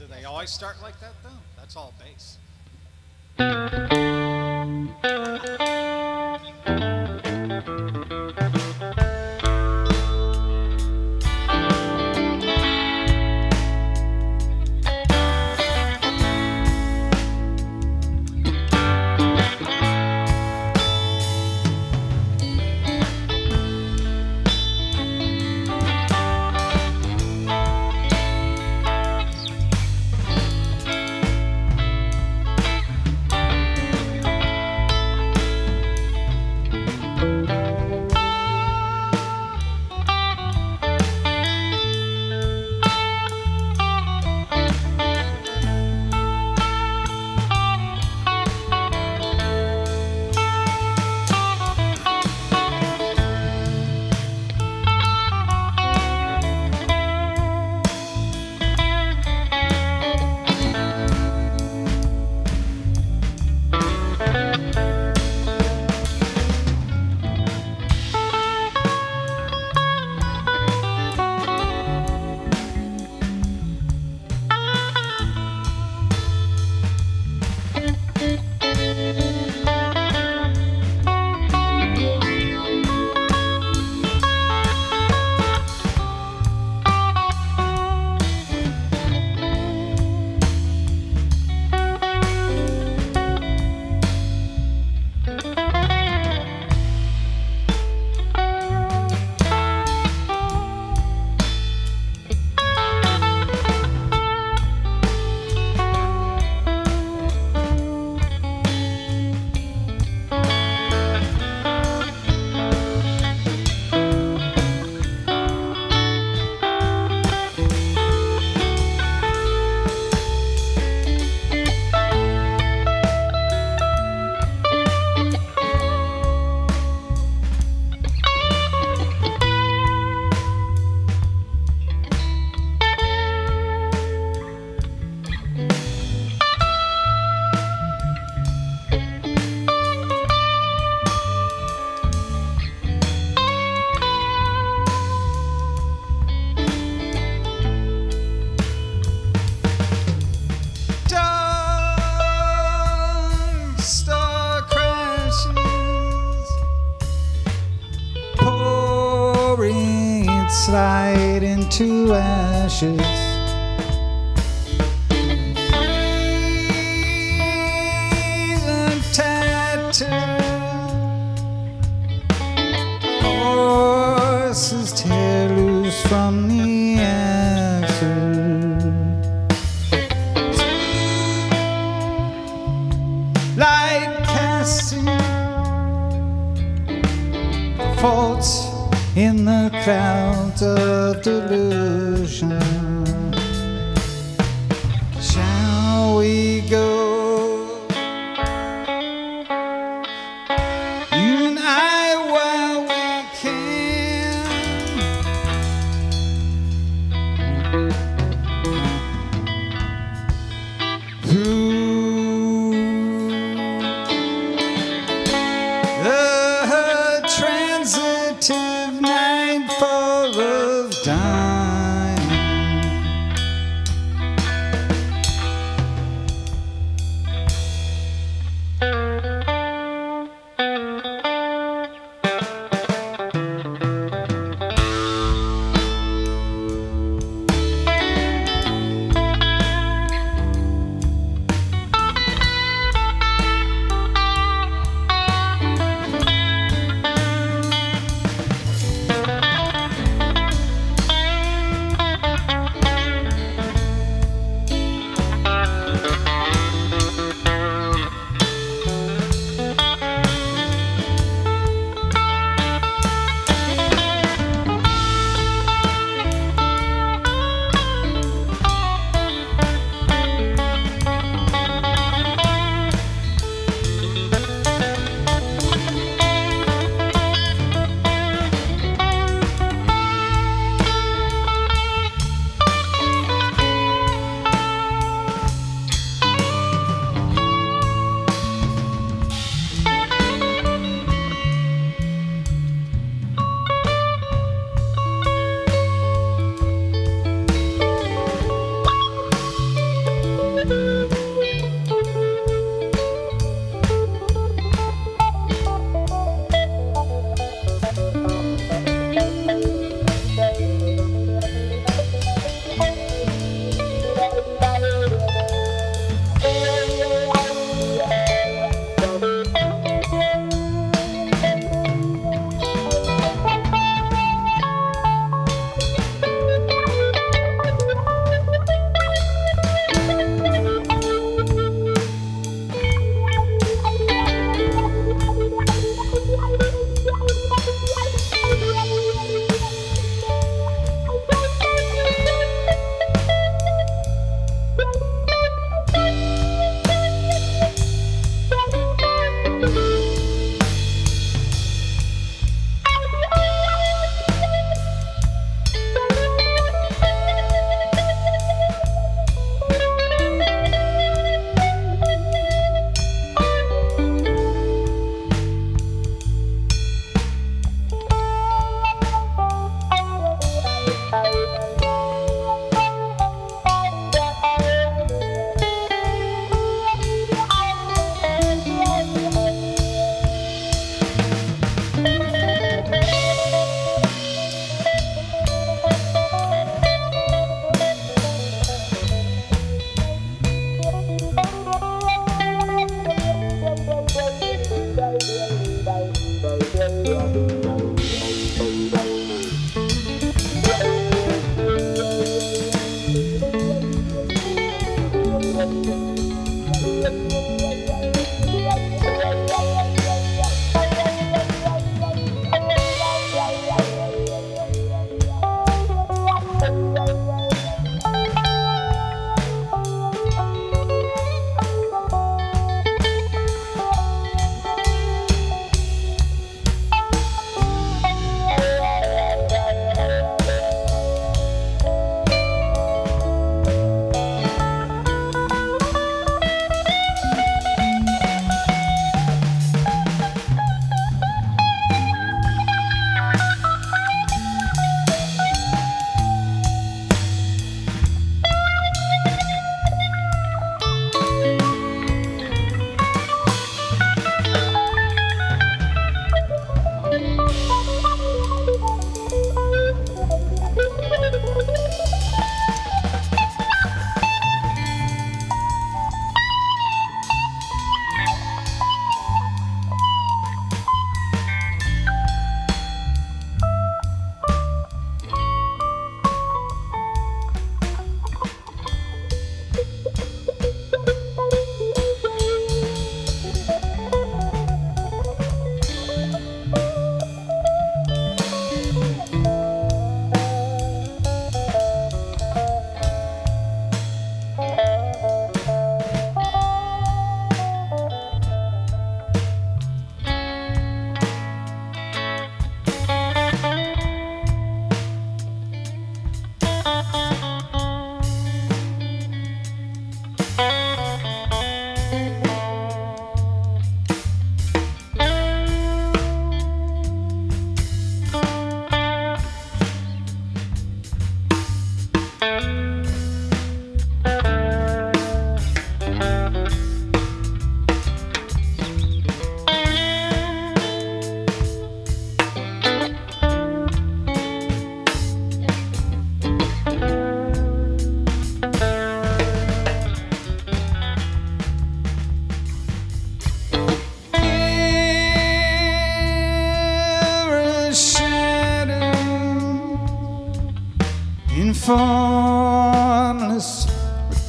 Do they always start like that though? That's all bass. Star crashes, pouring its light into ashes. Breathe tattered, horses tear loose from the ashes. Light casting faults in the clouds of delusion. Shall we go? You and I, while we can. Through the transitive nightfall of dawn.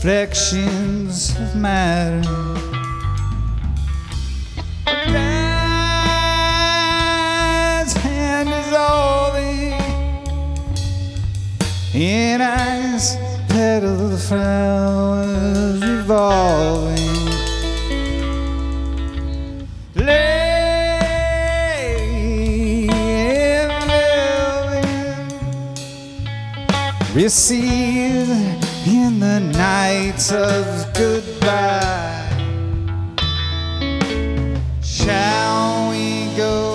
reflections of matter. Rise and dissolving in eyes, petal flowers revolving. Receive in the nights of goodbye. Shall we go?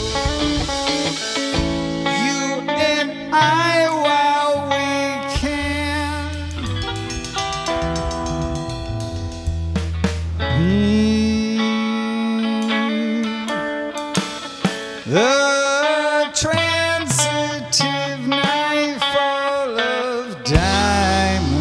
You and I while we can. The transitive nightfall of diamond.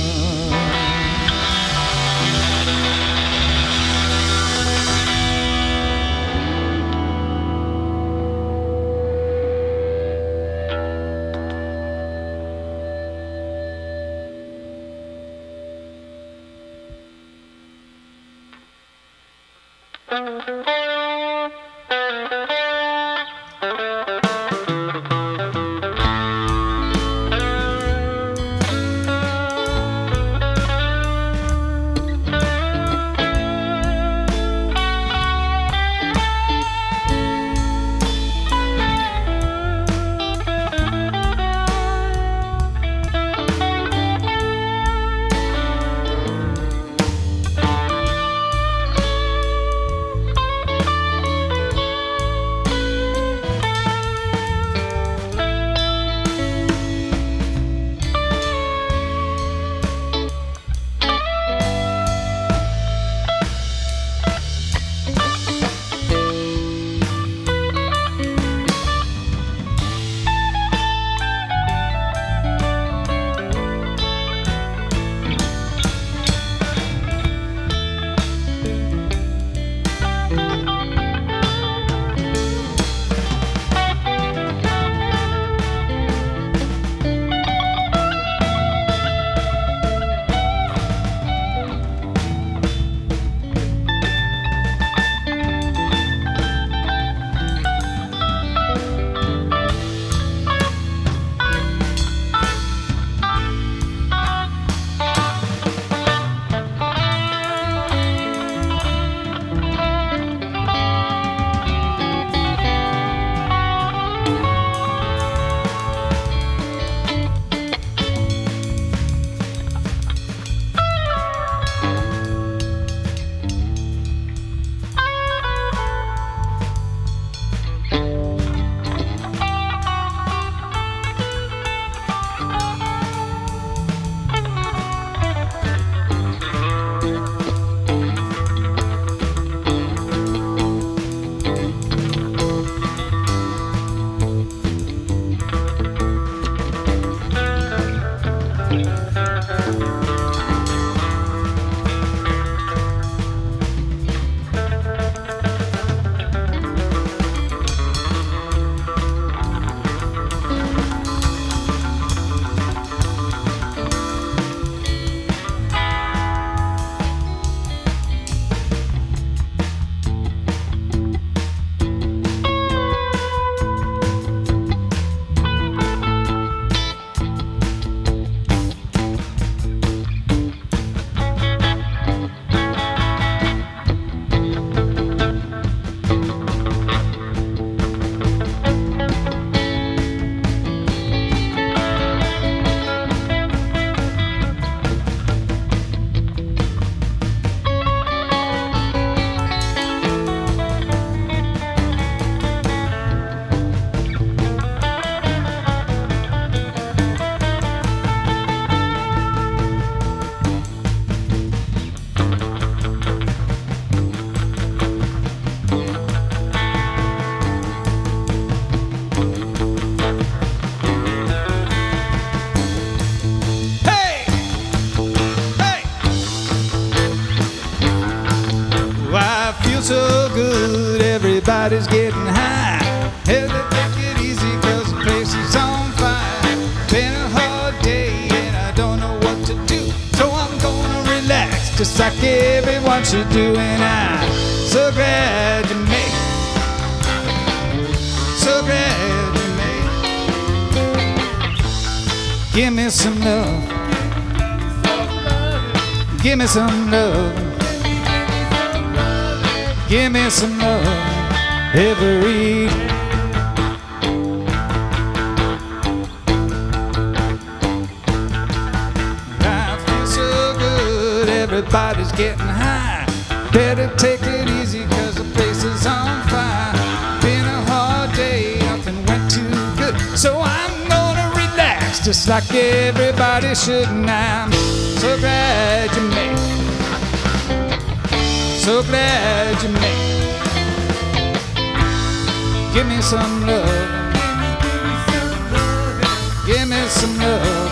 So good, everybody's getting high. Hey, take it easy, cause the place is on fire. Been a hard day and I don't know what to do, so I'm going just like everyone should do. And I'm so glad you made it. So glad you made it. Give me some love. Give me some love. Give me some love every day. Everybody's getting high. Better take it easy, cause the place is on fire. Been a hard day, nothing went too good, so I'm gonna relax just like everybody should. And I'm so glad you made it. So glad you made it. Give me some love. Give me some love.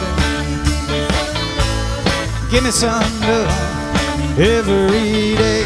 Give me some love every day.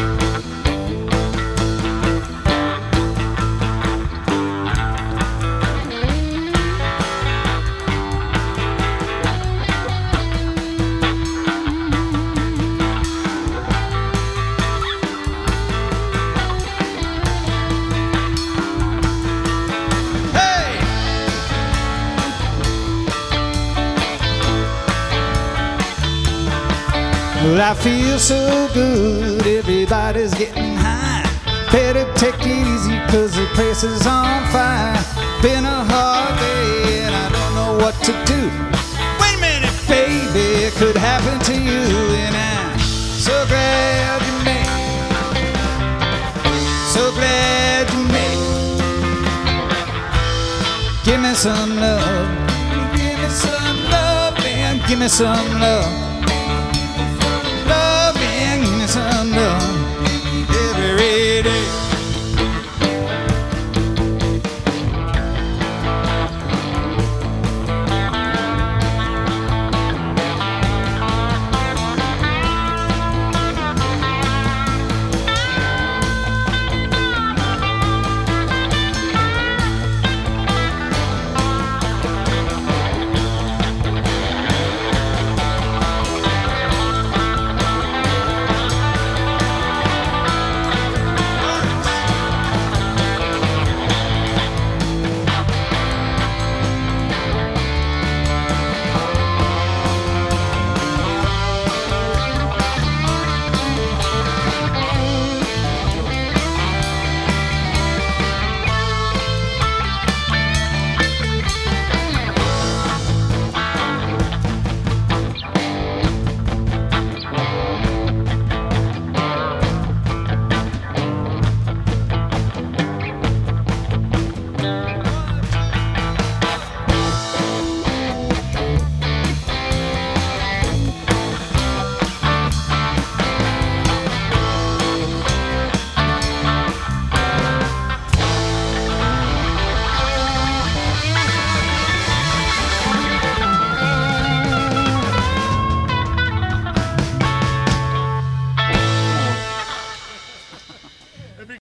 Well, I feel so good, everybody's getting high. Better take it easy, cause the place is on fire. Been a hard day and I don't know what to do. Wait a minute, baby, it could happen to you. And I'm so glad you made it. So glad you made it. Give me some love. Give me some love, man. Give me some love.